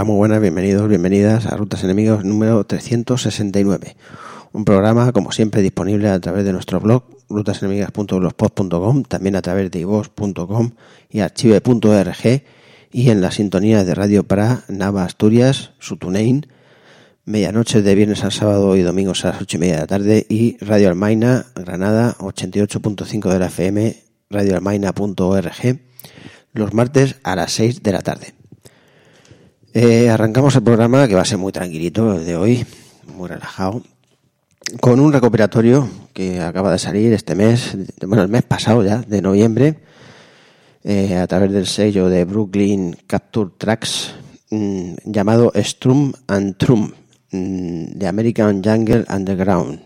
muy buenas, bienvenidos, bienvenidas a Rutas Enemigos número 369. Un programa, como siempre, disponible a través de nuestro blog, rutasenemigas.blogspot.com, también a través de iVoox.com y archive.org, y en la sintonía de Radio Para, Nava, Asturias, su TuneIn, medianoche de viernes al sábado y domingos a las 8:30 de la tarde, y Radio Almaina, Granada, 88.5 de la FM, radioalmaina.org, los martes a las 6 de la tarde. Arrancamos el programa, que va a ser muy tranquilito el de hoy, muy relajado, con un recopilatorio que acaba de salir este mes, el mes pasado ya, de noviembre, a través del sello de Brooklyn Capture Tracks, llamado Strum and Trum, The American Jungle Underground,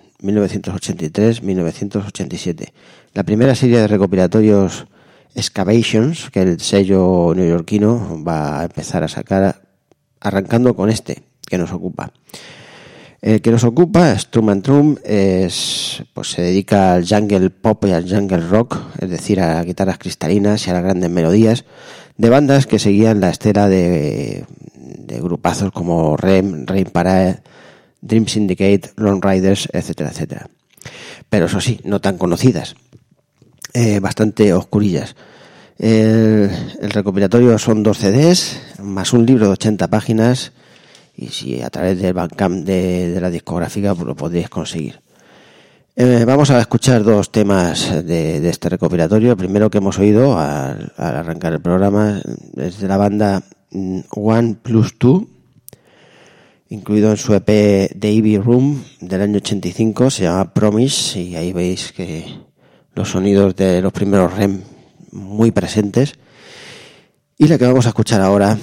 1983-1987. La primera serie de recopilatorios Excavations que el sello neoyorquino va a empezar a sacar, arrancando con este que nos ocupa. El que nos ocupa, Strum and Trum, se dedica al jungle pop y al jungle rock, es decir, a las guitarras cristalinas y a las grandes melodías de bandas que seguían la estela de grupazos como Rem, Rain Parade, Dream Syndicate, Lone Riders, etcétera, etcétera. Pero eso sí, no tan conocidas, bastante oscurillas. El recopilatorio son 2 CDs, más un libro de 80 páginas, y si a través del Bandcamp de la discográfica pues lo podréis conseguir. Vamos a escuchar 2 temas de este recopilatorio. El primero que hemos oído al arrancar el programa es de la banda One Plus Two, incluido en su EP The Ivy Room del año 85, se llama Promise, y ahí veis que los sonidos de los primeros REM muy presentes. Y la que vamos a escuchar ahora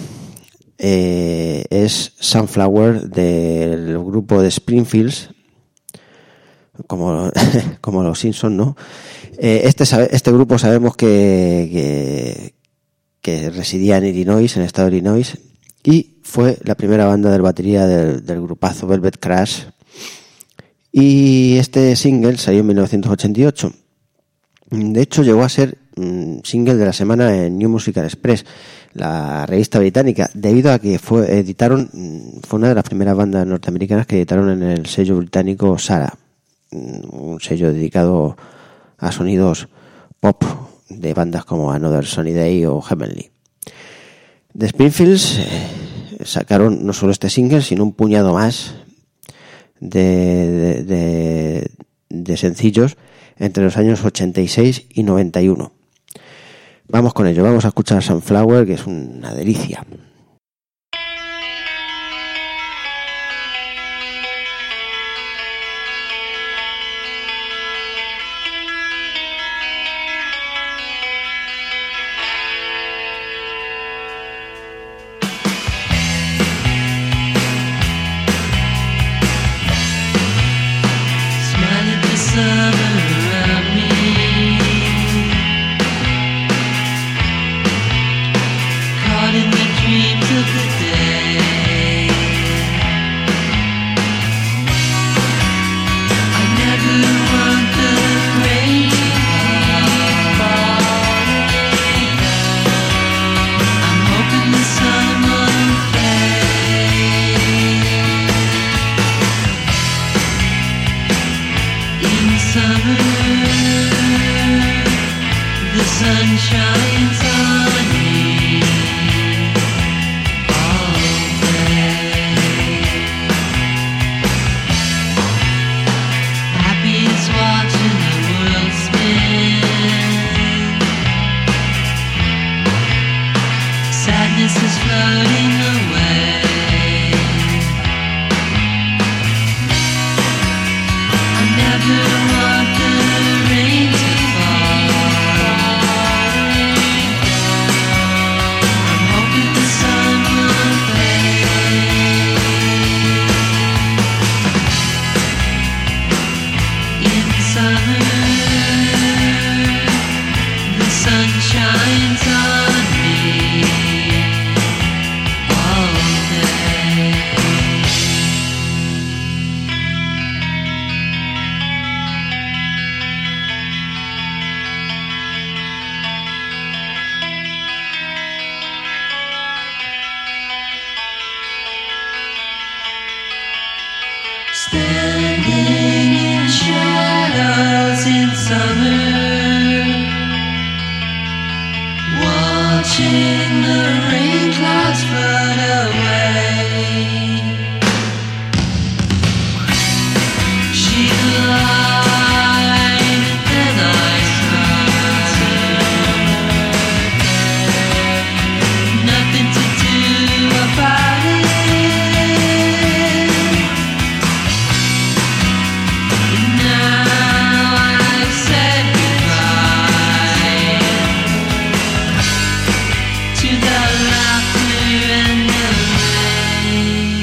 es Sunflower, del grupo de Springfields, como los Simpsons, ¿no? Este grupo sabemos que residía en Illinois, en el estado de Illinois, y fue la primera banda del batería del grupazo Velvet Crash. Y este single salió en 1988. De hecho, llegó a ser single de la semana en New Musical Express, la revista británica, debido a que fue una de las primeras bandas norteamericanas que editaron en el sello británico Sarah, un sello dedicado a sonidos pop de bandas como Another Sunny Day o Heavenly. The Springfields sacaron no solo este single, sino un puñado más de sencillos entre los años 86 y 91. Vamos con ello, vamos a escuchar Sunflower, que es una delicia. watching the rain clouds float away. She lied and I started. Nothing to do about it. And now I've said goodbye to the laughter and the rain.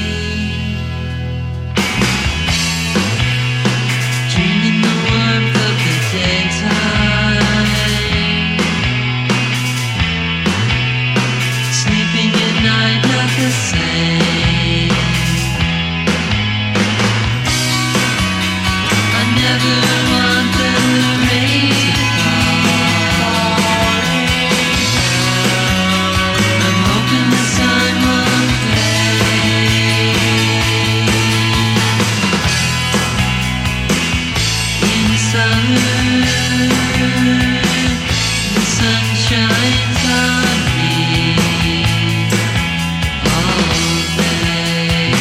Dreaming the warmth of the daytime, sleeping at night not the same. I never want the rain to fall. I'm hoping the sun won't fade. In summer, the sun shines on me all day.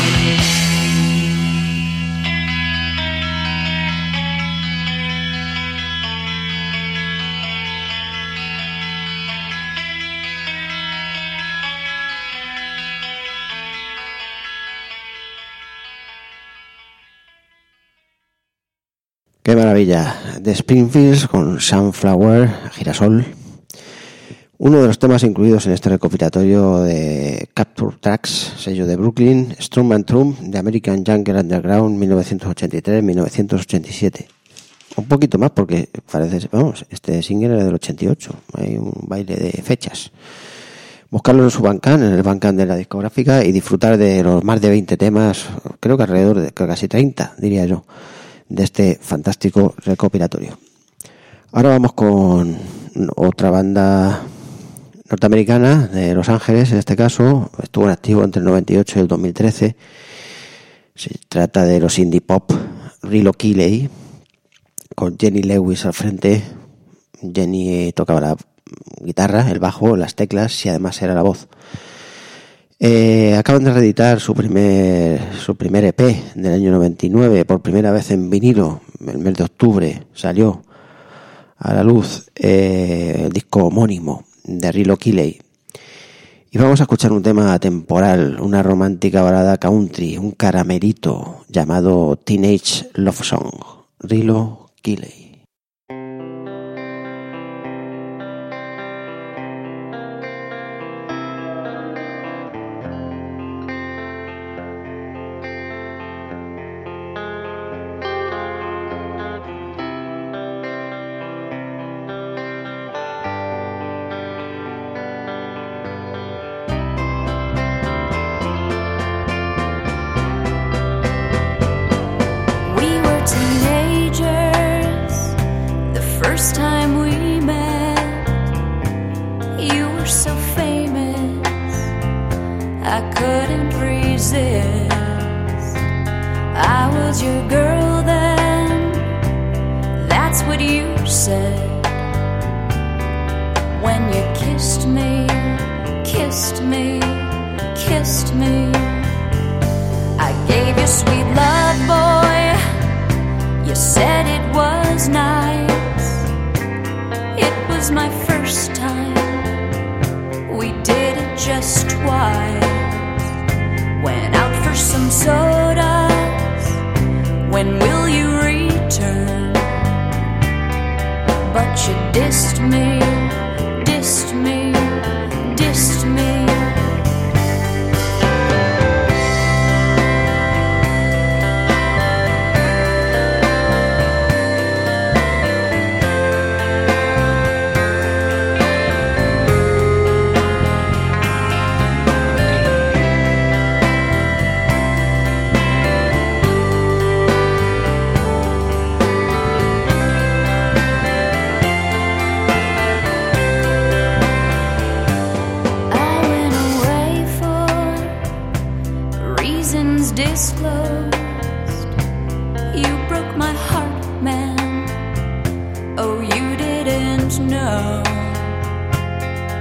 Qué maravilla. The Springfields con Sunflower, Girasol. Uno de los temas incluidos en este recopilatorio de Capture Tracks, sello de Brooklyn, Strum and Trump, de American Jungle Underground 1983-1987. Un poquito más porque parece, vamos, este single era del 88. Hay un baile de fechas. Buscarlo en su Bandcamp, en el Bandcamp de la discográfica, y disfrutar de los más de 20 temas, creo que alrededor de casi 30, diría yo, de este fantástico recopilatorio. Ahora vamos con otra banda norteamericana de Los Ángeles, en este caso, estuvo en activo entre el 98 y el 2013. Se trata de los indie pop Rilo Kiley, con Jenny Lewis al frente. Jenny tocaba la guitarra, el bajo, las teclas y además era la voz. Acaban de reeditar su primer EP del año 99, por primera vez en vinilo. El mes de octubre salió a la luz el disco homónimo de Rilo Kiley. Y vamos a escuchar un tema atemporal, una romántica balada country, un caramelito llamado Teenage Love Song. Rilo Kiley.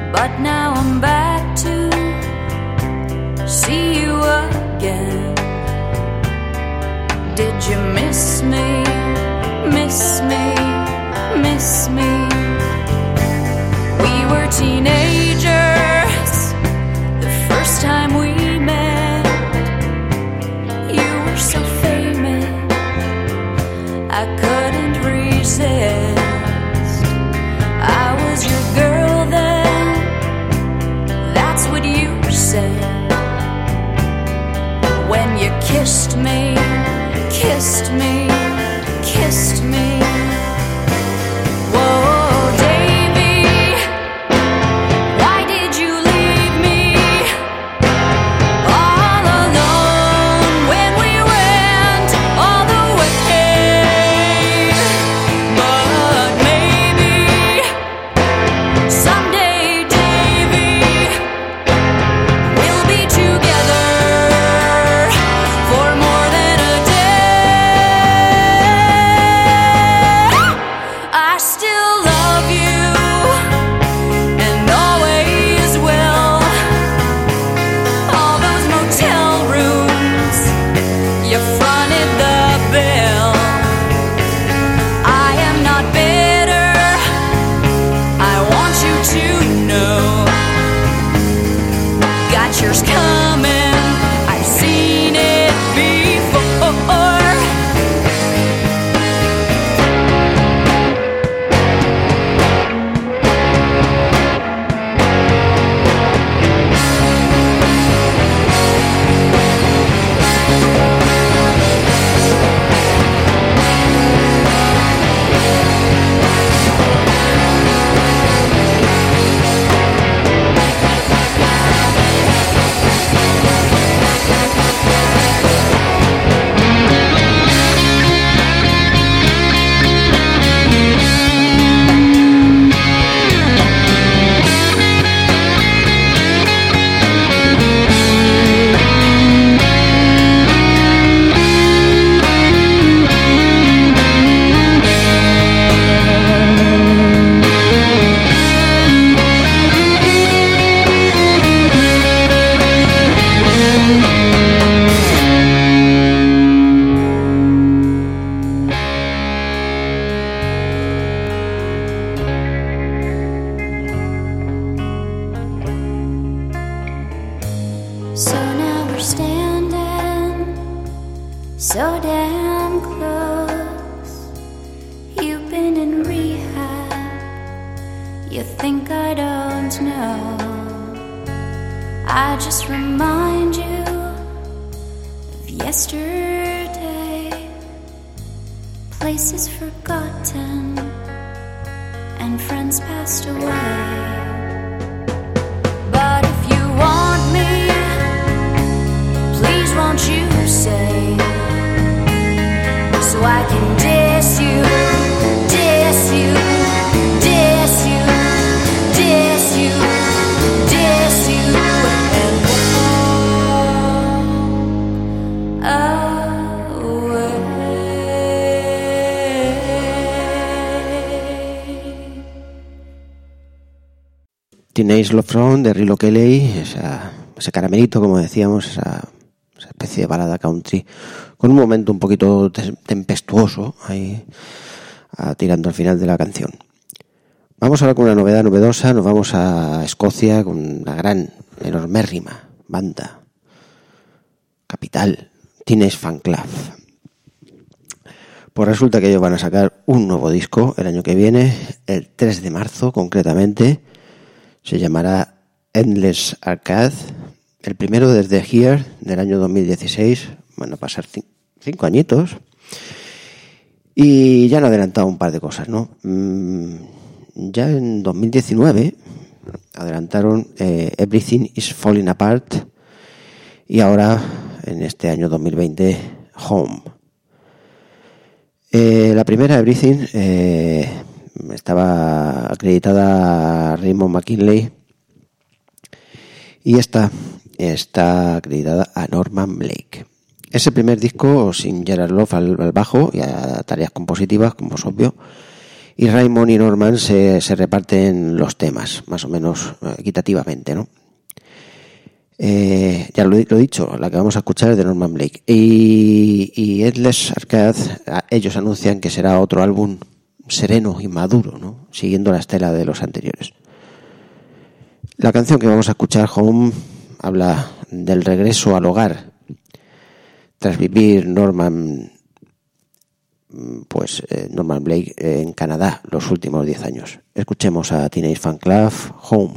but now I'm back to see you again. Did you miss me, miss me, miss me? We were teenagers the first time we met. You were so famous, I couldn't resist. I was your girl then, that's what you said. When you kissed me, kissed me, kissed me. Whoa, Davy, why did you leave me all alone when we went all the way? But maybe someday, Davy, we'll be together for more than a day. I still love you and always will. All those motel rooms, you fronted the bill. I am not bitter, I want you to know. Got yours coming, I've seen it before. So now we're standing so damn close. You've been in rehab, you think I don't know. I just remind you of yesterday, places forgotten and friends passed away. But if you want me, please won't you say, so I can diss you, diss you, diss you, diss you, diss you, and walk away. Teenage Love Song de Rilo Kiley, ese caramelito, como decíamos, esa especie de balada country, con un momento un poquito tempestuoso, ahí tirando al final de la canción. Vamos ahora con una novedad novedosa, nos vamos a Escocia con una gran, enormérrima banda, capital, Teenage Fanclub. Pues resulta que ellos van a sacar un nuevo disco el año que viene, el 3 de marzo concretamente, se llamará Endless Arcade, el primero desde Here del año 2016, van a pasar 5 añitos, y ya han adelantado un par de cosas, ¿no? Ya en 2019 adelantaron Everything is Falling Apart, y ahora en este año 2020 Home. La primera, Everything, estaba acreditada a Raymond McKinley, y esta está acreditada a Norman Blake. Es el primer disco sin Gerard Love al bajo y a tareas compositivas, como es obvio, y Raymond y Norman se reparten los temas, más o menos equitativamente, ¿no? Ya lo he dicho, la que vamos a escuchar es de Norman Blake. Y Endless Arcade, ellos anuncian que será otro álbum sereno y maduro, ¿no? Siguiendo la estela de los anteriores. La canción que vamos a escuchar, Home, habla del regreso al hogar tras vivir Norman Blake en Canadá los últimos 10 años. Escuchemos a Teenage Fan Club, Home.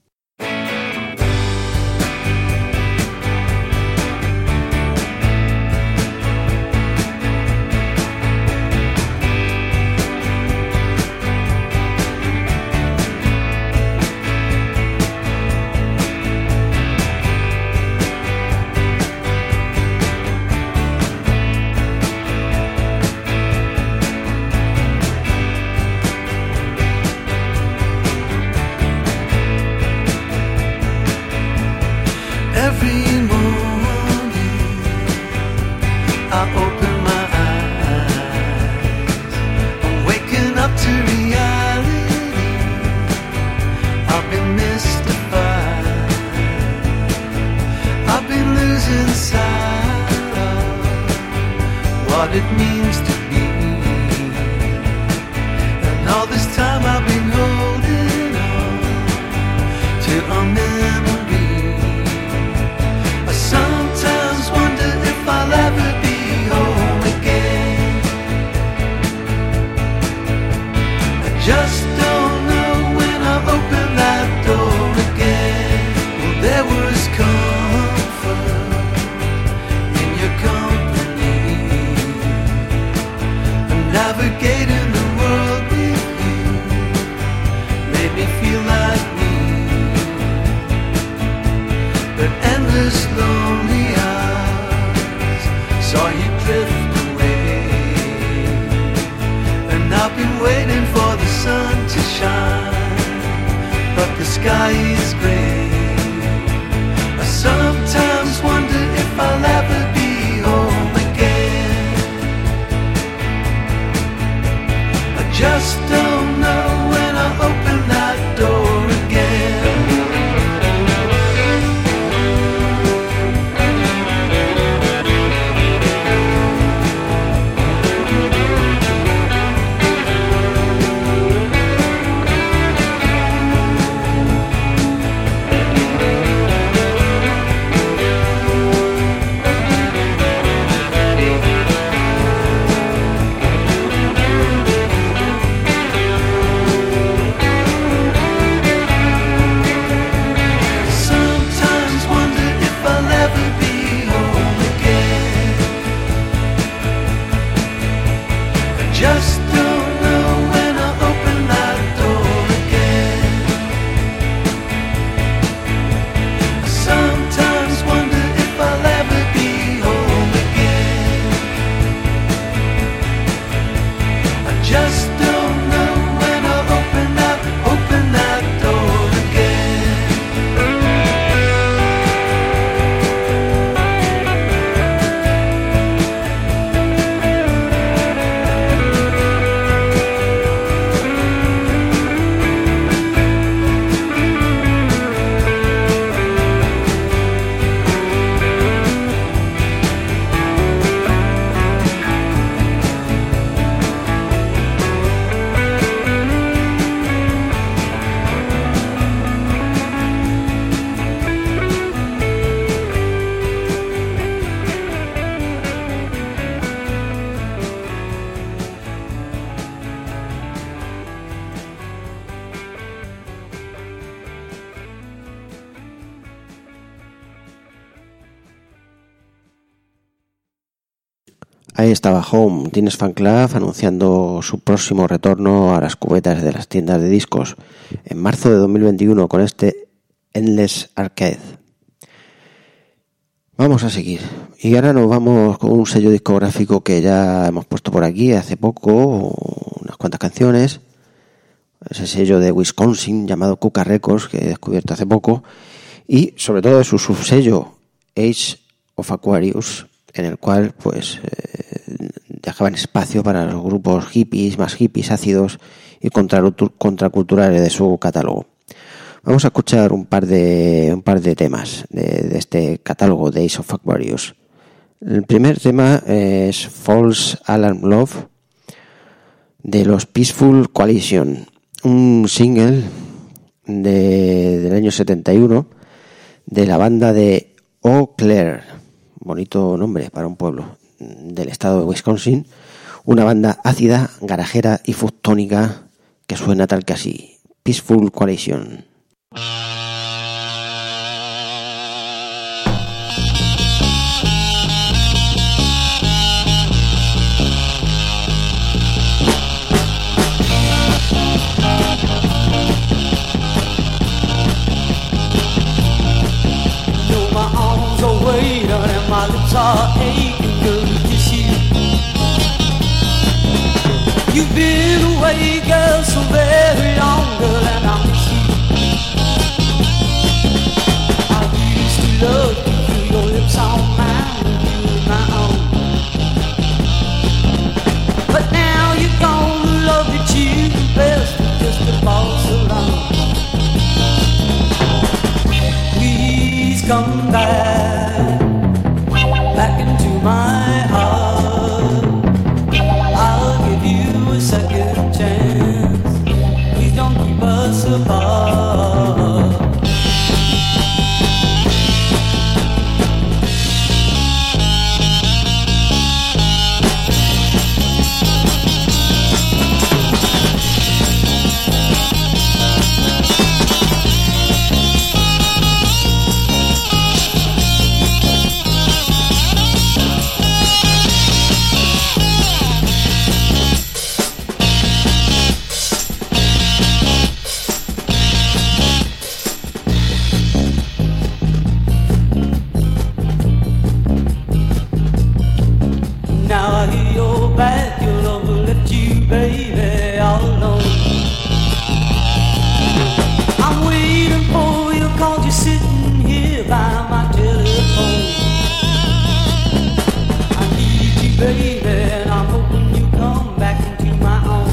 Ahí estaba Home, Teenage Fan Club, anunciando su próximo retorno a las cubetas de las tiendas de discos en marzo de 2021 con este Endless Arcade. Vamos a seguir. Y ahora nos vamos con un sello discográfico que ya hemos puesto por aquí hace poco, unas cuantas canciones. Ese sello de Wisconsin llamado Cuca Records, que he descubierto hace poco. Y sobre todo de su subsello Age of Aquarius, en el cual pues dejaban espacio para los grupos hippies, más hippies, ácidos y contraculturales de su catálogo. Vamos a escuchar un par de temas de este catálogo de Ace of Aquarius. El primer tema es False Alarm Love de los Peaceful Coalition, un single del año 71 de la banda de Eau Claire, bonito nombre para un pueblo del estado de Wisconsin, una banda ácida, garajera y fustónica que suena tal que así, Peaceful Coalition. My lips are aching, girl, to kiss you. You've been away, girl, so very long, girl, and I miss you. I used to love you, feel your lips on mine, and you were my own. But now you're gone, the love that you do best is just a false alarm. Please come back into my heart. I'll give you a second chance. Please don't keep us apart. Baby, all alone. I'm waiting for you, 'cause you're sitting here by my telephone. I need you, baby, and I'm hoping you come back into my own.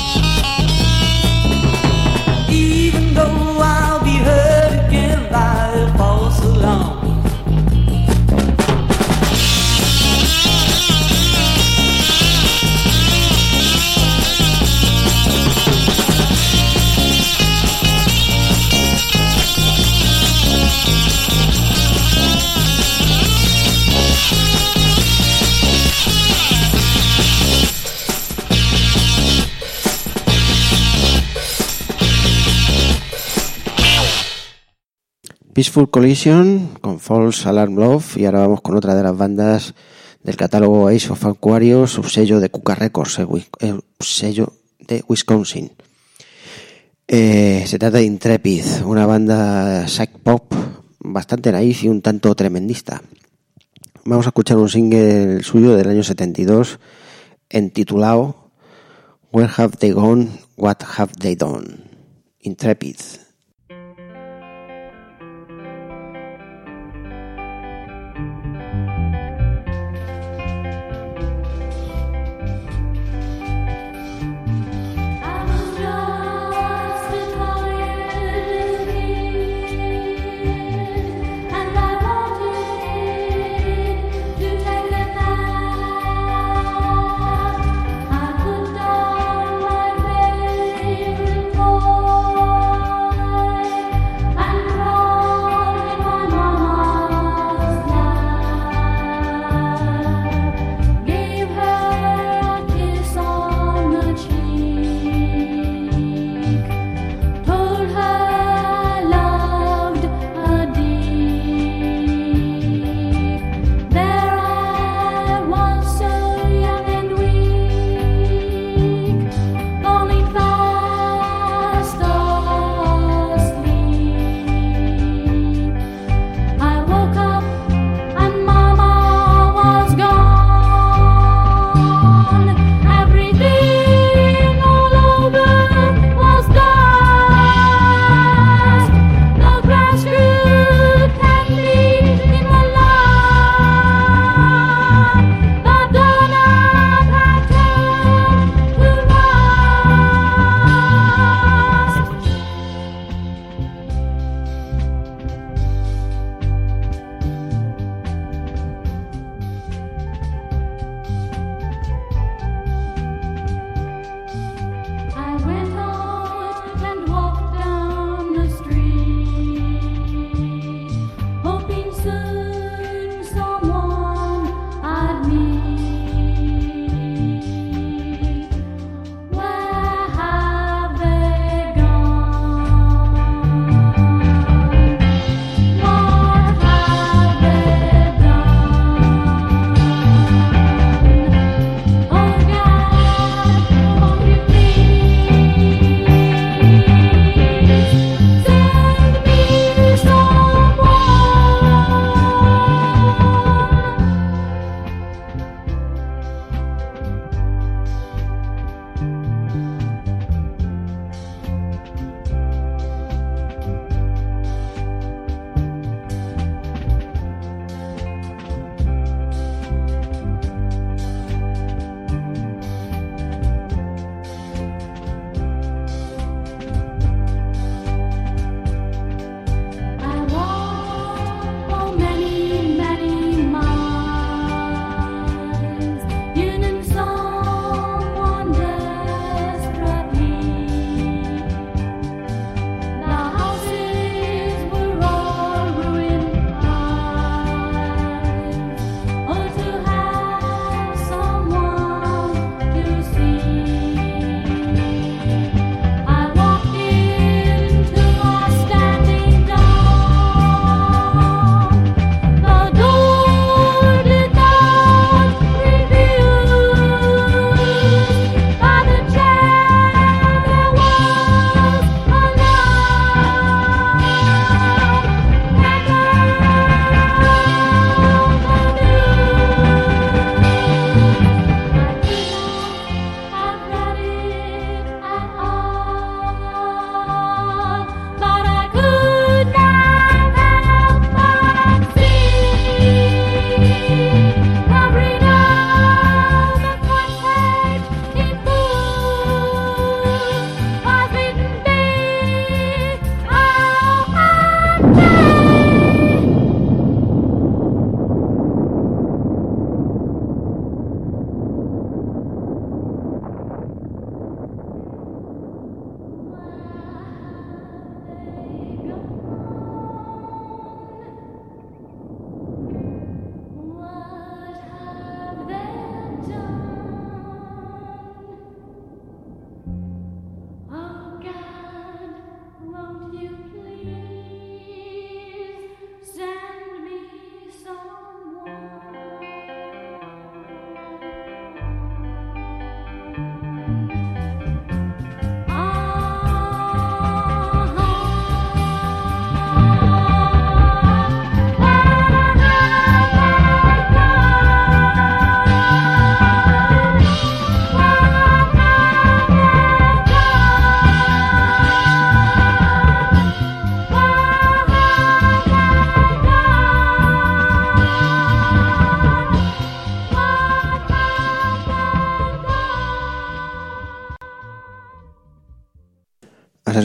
Even though I'll be hurt again by a false alarm. Peaceful Coalition con False Alarm Love, y ahora vamos con otra de las bandas del catálogo Ace of Aquarius, subsello de Cuca Records, sello de Wisconsin. Se trata de Intrepid, una banda psych pop bastante naif y un tanto tremendista. Vamos a escuchar un single suyo del año 72 intitulado Where Have They Gone, What Have They Done? Intrepid. Oh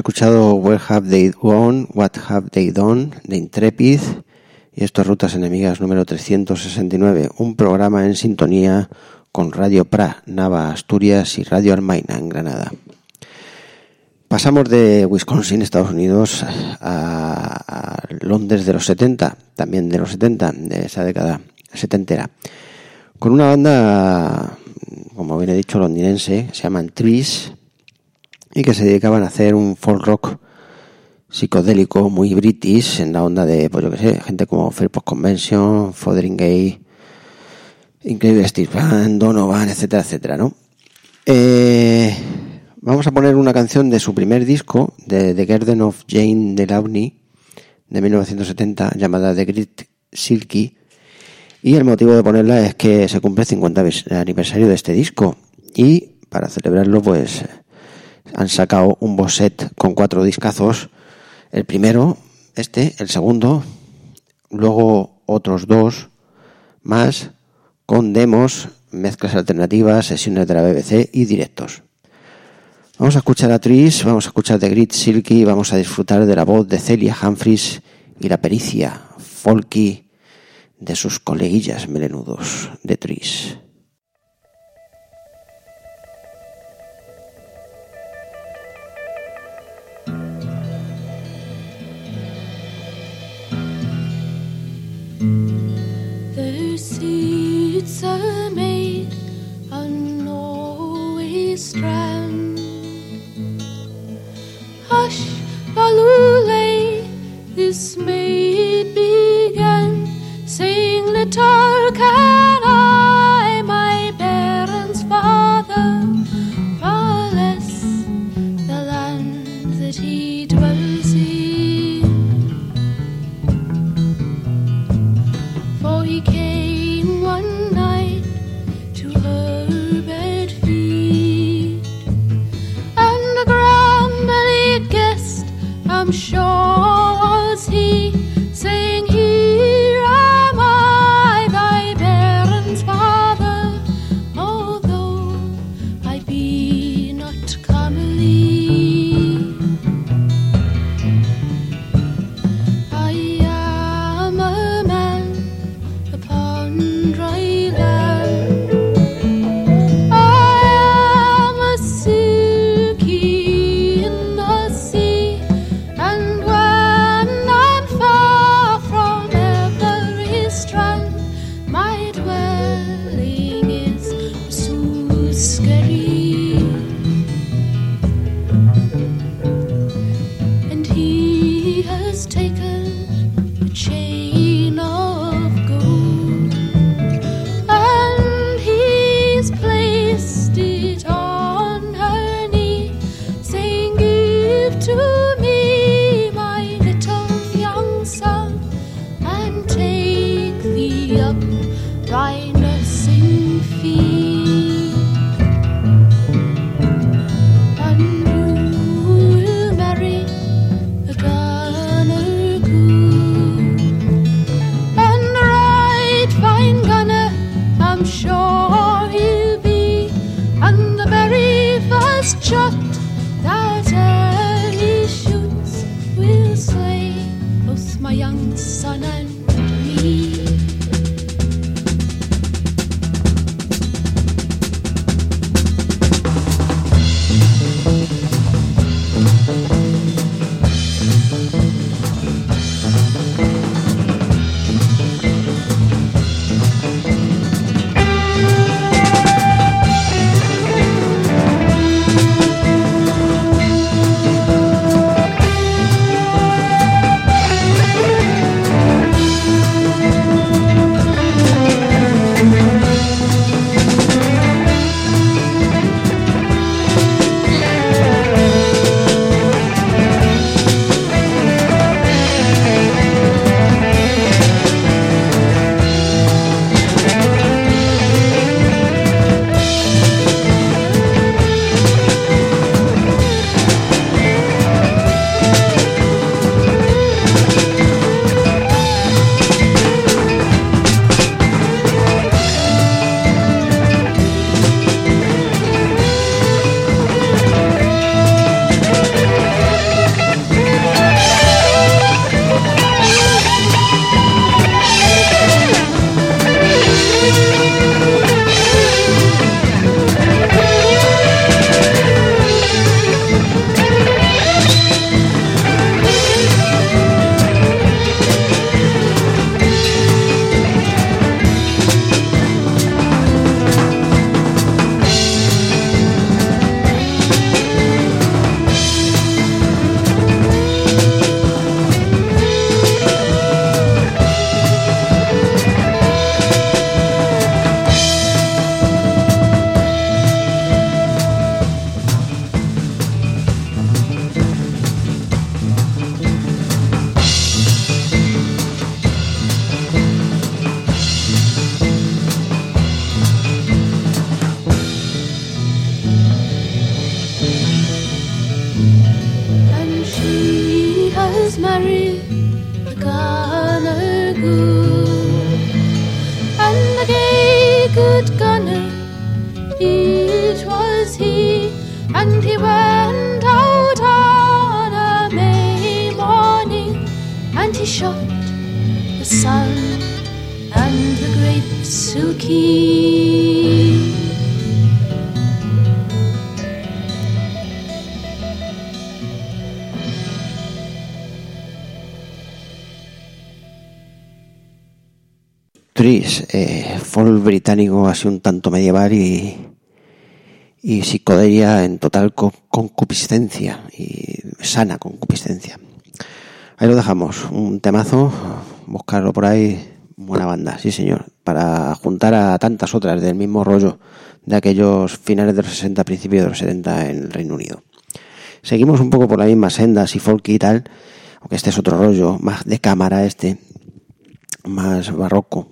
escuchado Where Have They Gone, What Have They Done, de Intrepid, y esto es Rutas Enemigas número 369, un programa en sintonía con Radio Pra, Nava, Asturias, y Radio Armaina, en Granada. Pasamos de Wisconsin, Estados Unidos, a Londres de los 70, también de los 70, de esa década setentera, con una banda, como bien he dicho, londinense, se llaman Trees, y que se dedicaban a hacer un folk rock psicodélico muy british, en la onda de, pues yo que sé, gente como Fairport Convention, Fotheringay, Incredible Steve Band, Donovan, etcétera, etcétera, ¿no? Vamos a poner una canción de su primer disco, de The Garden of Jane Delaunay, de 1970, llamada The Great Silky, y el motivo de ponerla es que se cumple el 50 aniversario de este disco, y para celebrarlo pues han sacado un box set con 4 discazos, el primero, el segundo, luego otros 2 más, con demos, mezclas alternativas, sesiones de la BBC y directos. Vamos a escuchar a Trees, vamos a escuchar The Great Silky y vamos a disfrutar de la voz de Celia Humphries y la pericia folky de sus coleguillas melenudos de Trees. The seats are made on Norway strand. Hush, Balule, this maid began, saying, little can I, my parents' father, bless the land that he dwells in. For he came one night to her bed feet, and a grand guest, I'm sure was he, saying, was Mary, the gunner good, and the gay good gunner, it was he, and he went out on a May morning, and he shot the sun and the great silky. Tris, folk británico así un tanto medieval y psicodelia en total concupiscencia y sana concupiscencia. Ahí lo dejamos, un temazo, buscarlo por ahí, buena banda, sí señor, para juntar a tantas otras del mismo rollo de aquellos finales de los 60, principios de los 70 en el Reino Unido. Seguimos un poco por la misma senda, así folky y tal, aunque este es otro rollo, más de cámara más barroco.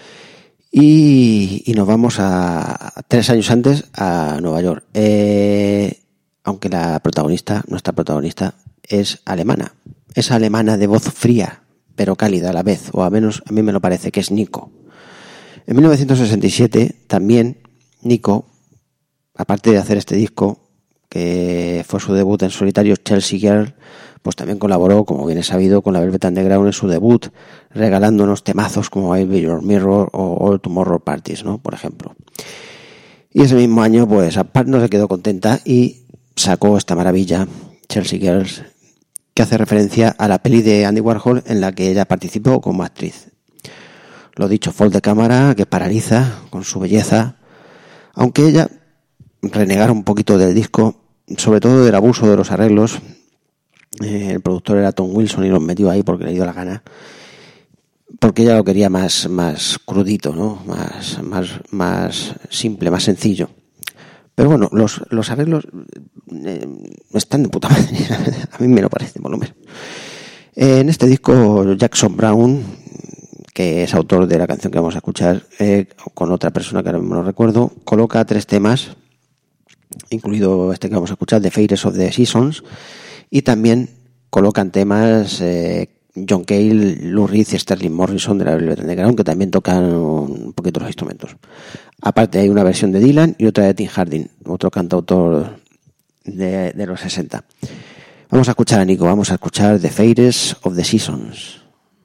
Y nos vamos a 3 años antes a Nueva York. Aunque nuestra protagonista, es alemana. Es alemana de voz fría, pero cálida a la vez, o al menos a mí me lo parece, que es Nico. En 1967 también Nico, aparte de hacer este disco, que fue su debut en solitario, Chelsea Girl, pues también colaboró, como bien es sabido, con la Velvet Underground en su debut, regalándonos temazos como I'll Be Your Mirror o All Tomorrow Parties, ¿no? Por ejemplo. Y ese mismo año, pues, no se quedó contenta y sacó esta maravilla, Chelsea Girls, que hace referencia a la peli de Andy Warhol en la que ella participó como actriz. Lo dicho, folk de cámara que paraliza con su belleza, aunque ella renegara un poquito del disco, sobre todo del abuso de los arreglos. El productor era Tom Wilson y los metió ahí porque le dio la gana, porque ella lo quería más crudito, ¿no? Más simple, más sencillo. Pero bueno, los arreglos están de puta madre. A mí me lo parece, por lo menos. En este disco, Jackson Browne, que es autor de la canción que vamos a escuchar, con otra persona que ahora mismo no recuerdo, coloca 3 temas, incluido este que vamos a escuchar, The Fires of the Seasons, y también colocan temas John Cale, Lou Reed y Sterling Morrison de la Velvet Underground, que también tocan un poquito los instrumentos. Aparte hay una versión de Dylan y otra de Tim Hardin, otro cantautor de los 60. Vamos a escuchar a Nico, vamos a escuchar The Fires of the Seasons.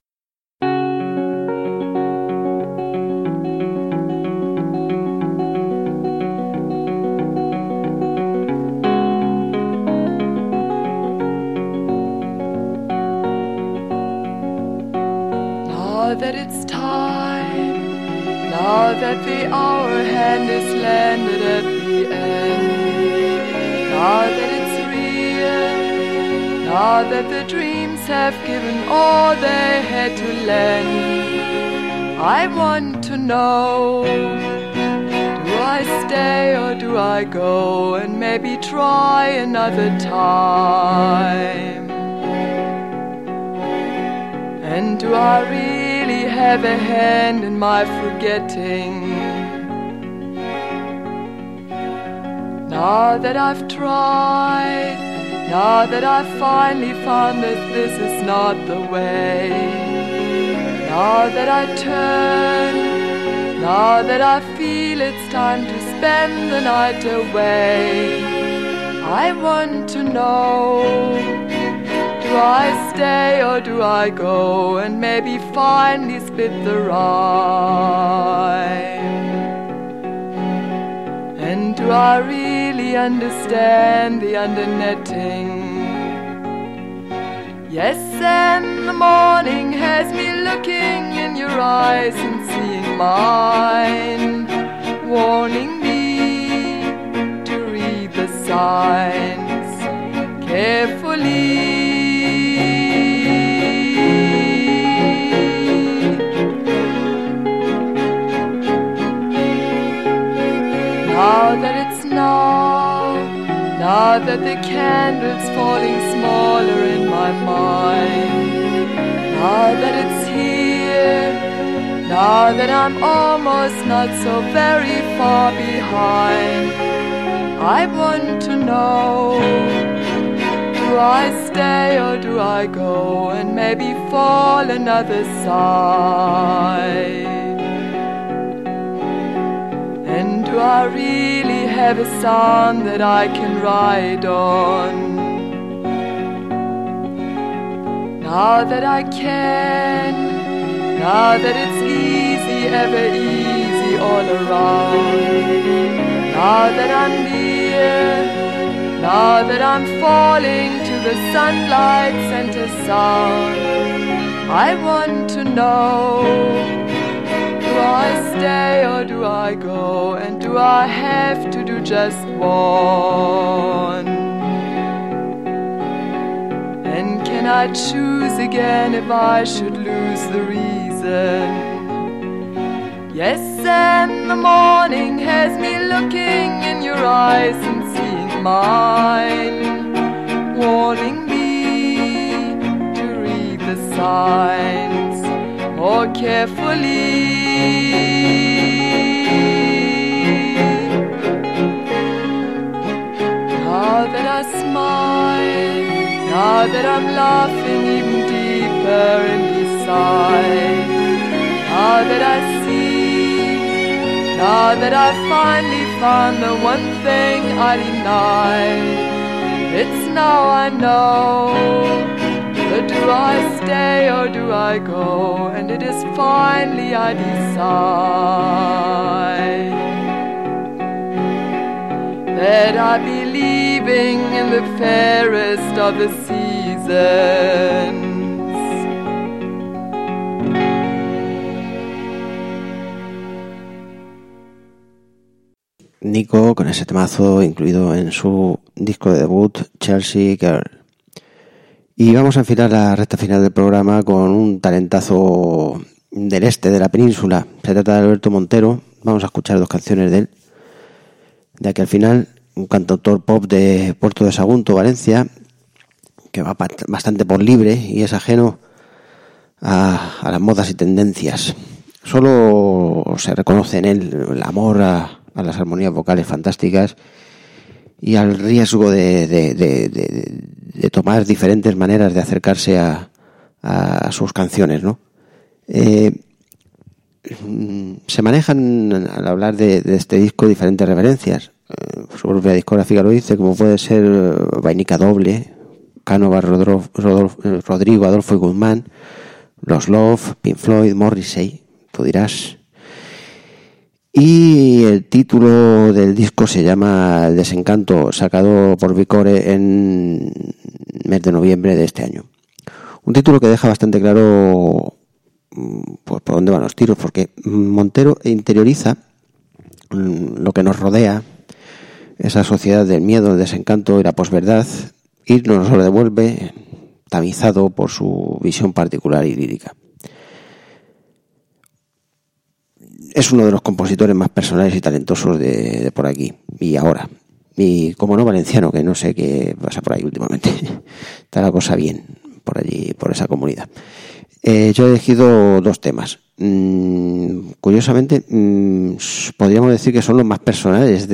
That it's time, now that the hour hand is landed at the end, now that it's real, now that the dreams have given all they had to lend, I want to know, do I stay or do I go and maybe try another time? And do I really have a hand in my forgetting? Now that I've tried, now that I've finally found that this is not the way, now that I turn, now that I feel it's time to spend the night away, I want to know, do I stay or do I go and maybe finally split the rhyme? And do I really understand the undernetting? Yes, and the morning has me looking in your eyes and seeing mine, warning me to read the signs carefully. Now that it's now that the candle's falling smaller in my mind, now that it's here, now that I'm almost not so very far behind, I want to know, do I stay or do I go and maybe fall another side? And do I really have a sound that I can ride on? Now that I can, now that it's easy, ever easy all around. Now that I'm near, now that I'm falling to the sunlight center sound, I want to know, do I stay or do I go? And do I have to do just one? And can I choose again if I should lose the reason? Yes, and the morning has me looking in your eyes and seeing mine, warning me to read the signs more carefully. Now that I smile, now that I'm laughing even deeper inside, now that I see, now that I finally found the one thing I denied, it's now I know. But do I stay or do I go? And it is finally I decide that I be leaving in the fairest of the seasons. Nico con ese temazo incluido en su disco de debut Chelsea Girl. Y vamos a enfilar la recta final del programa con un talentazo del este de la península. Se trata de Alberto Montero. Vamos a escuchar dos canciones de él. De aquí al final, un cantautor pop de Puerto de Sagunto, Valencia, que va bastante por libre y es ajeno a las modas y tendencias. Solo se reconoce en él el amor a las armonías vocales fantásticas y al riesgo de tomar diferentes maneras de acercarse a sus canciones, ¿no? Se manejan al hablar de este disco diferentes referencias. Su propia discográfica lo dice, como puede ser Vainica Doble, Canova, Rodrigo, Adolfo y Guzmán, Los Love, Pink Floyd, Morrissey, tú dirás. Y el título del disco se llama El Desencanto, sacado por Vicore en mes de noviembre de este año. Un título que deja bastante claro pues por dónde van los tiros, porque Montero interioriza lo que nos rodea, esa sociedad del miedo, el desencanto y la posverdad, y nos lo devuelve tamizado por su visión particular y lírica. Es uno de los compositores más personales y talentosos de por aquí y ahora. Y como no, valenciano, que no sé qué pasa por ahí últimamente. Está la cosa bien por allí, por esa comunidad. Yo he elegido dos temas. Curiosamente, podríamos decir que son los más personales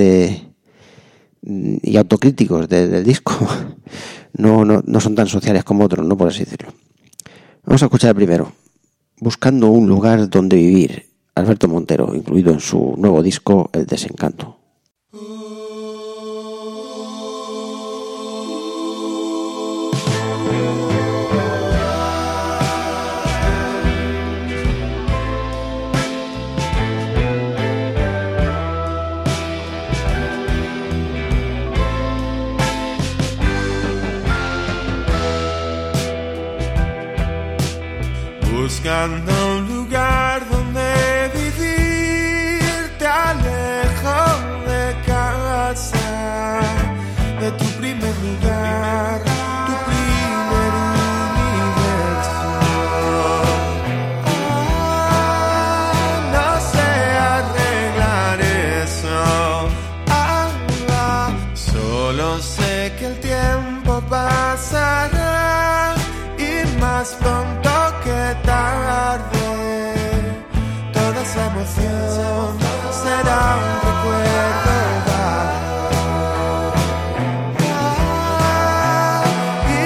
y autocríticos del disco. No son tan sociales como otros, no por así decirlo. Vamos a escuchar el primero. Buscando un lugar donde vivir. Alberto Montero, incluido en su nuevo disco El Desencanto. Buscando un lugar donde vivir, te alejo de casa, de tu primer lugar, tu primer universo. No sé arreglar eso, solo sé que el tiempo pasará y más pronto que tarde, toda esa emoción será un recuerdo vago. Y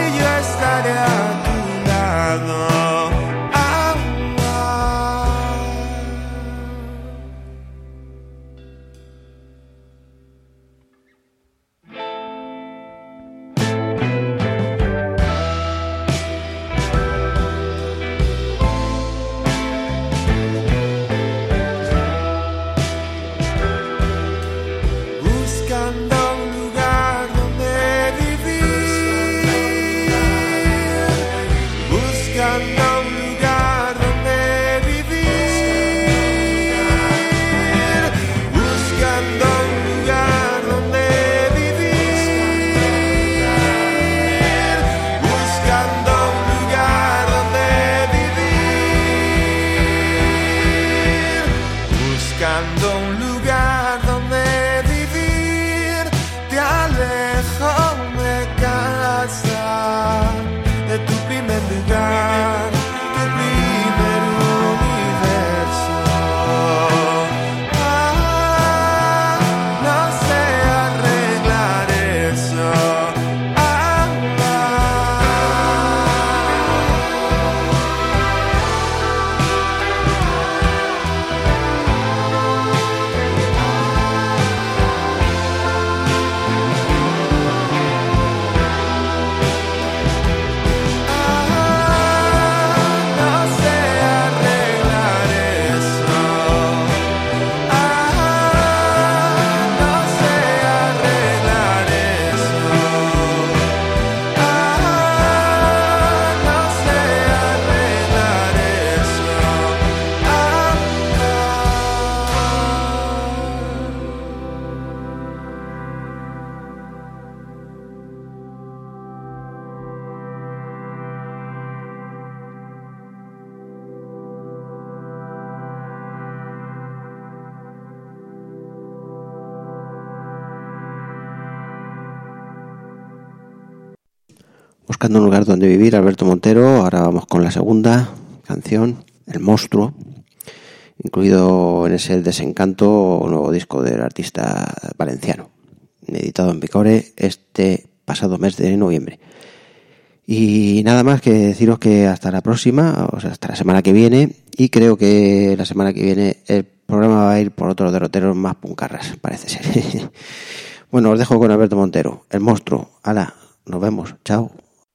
Buscando un lugar donde vivir, Alberto Montero. Ahora vamos con la segunda canción, El monstruo, incluido en ese Desencanto, nuevo disco del artista valenciano, editado en Picore este pasado mes de noviembre. Y nada más que deciros que hasta la próxima, o sea, hasta la semana que viene, y creo que la semana que viene el programa va a ir por otros derroteros más puncarras, parece ser. Bueno, os dejo con Alberto Montero, El monstruo. Hala, nos vemos, chao.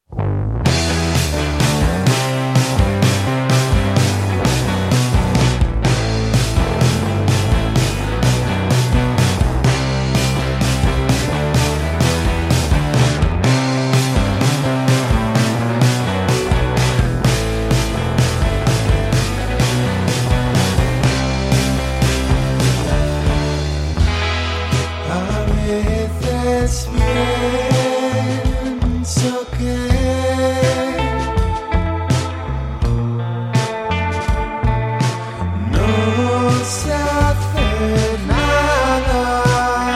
Pienso que no se hace nada,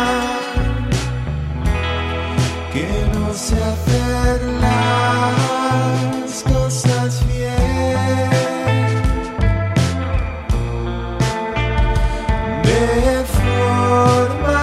que no se hacen las cosas bien, de forma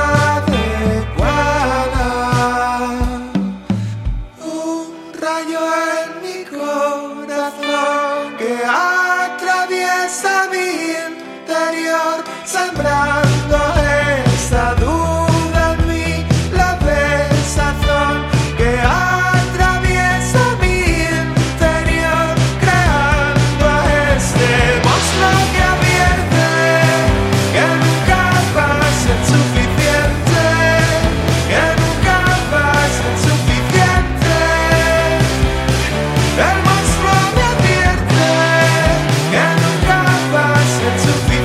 sembrando esa duda en mí, la desazón que atraviesa mi interior, creando a este monstruo que advierte que nunca va a ser suficiente, que nunca va a ser suficiente. El monstruo me advierte que nunca va a ser suficiente.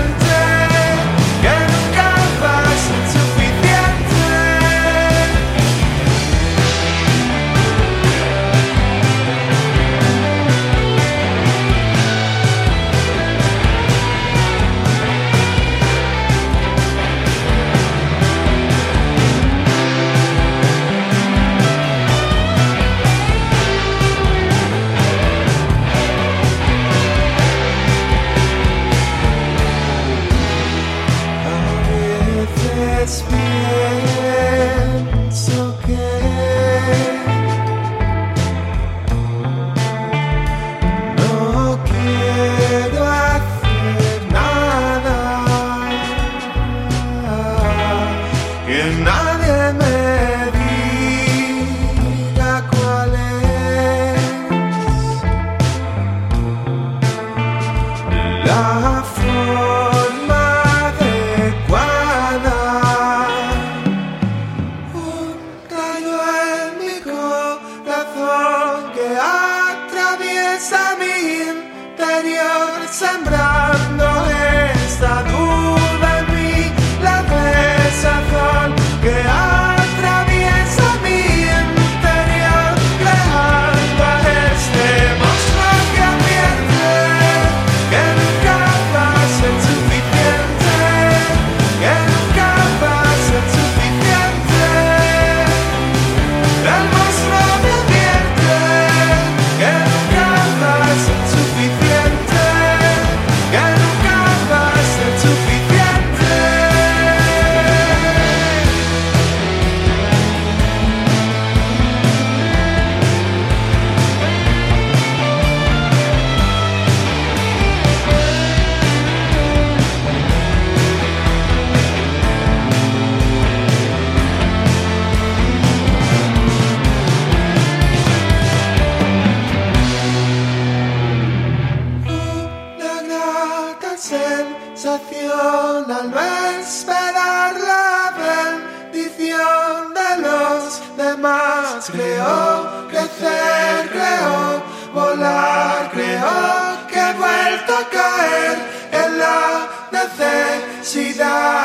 Pienso que no quiero hacer nada, que nadie me diga cuál es la forma adecuada. Que atraviesa mi interior, sembrando esta duda en mí, la desazón que atraviesa mi interior, creando a este monstruo que advierte que nunca va a ser suficiente, que nunca va a ser suficiente. El monstruo me advierte que nunca va a ser suficiente, que nunca va a ser suficiente. Sensación al no esperar la bendición de los demás. Creo crecer, creo volar, creo que he vuelto a caer en la necesidad.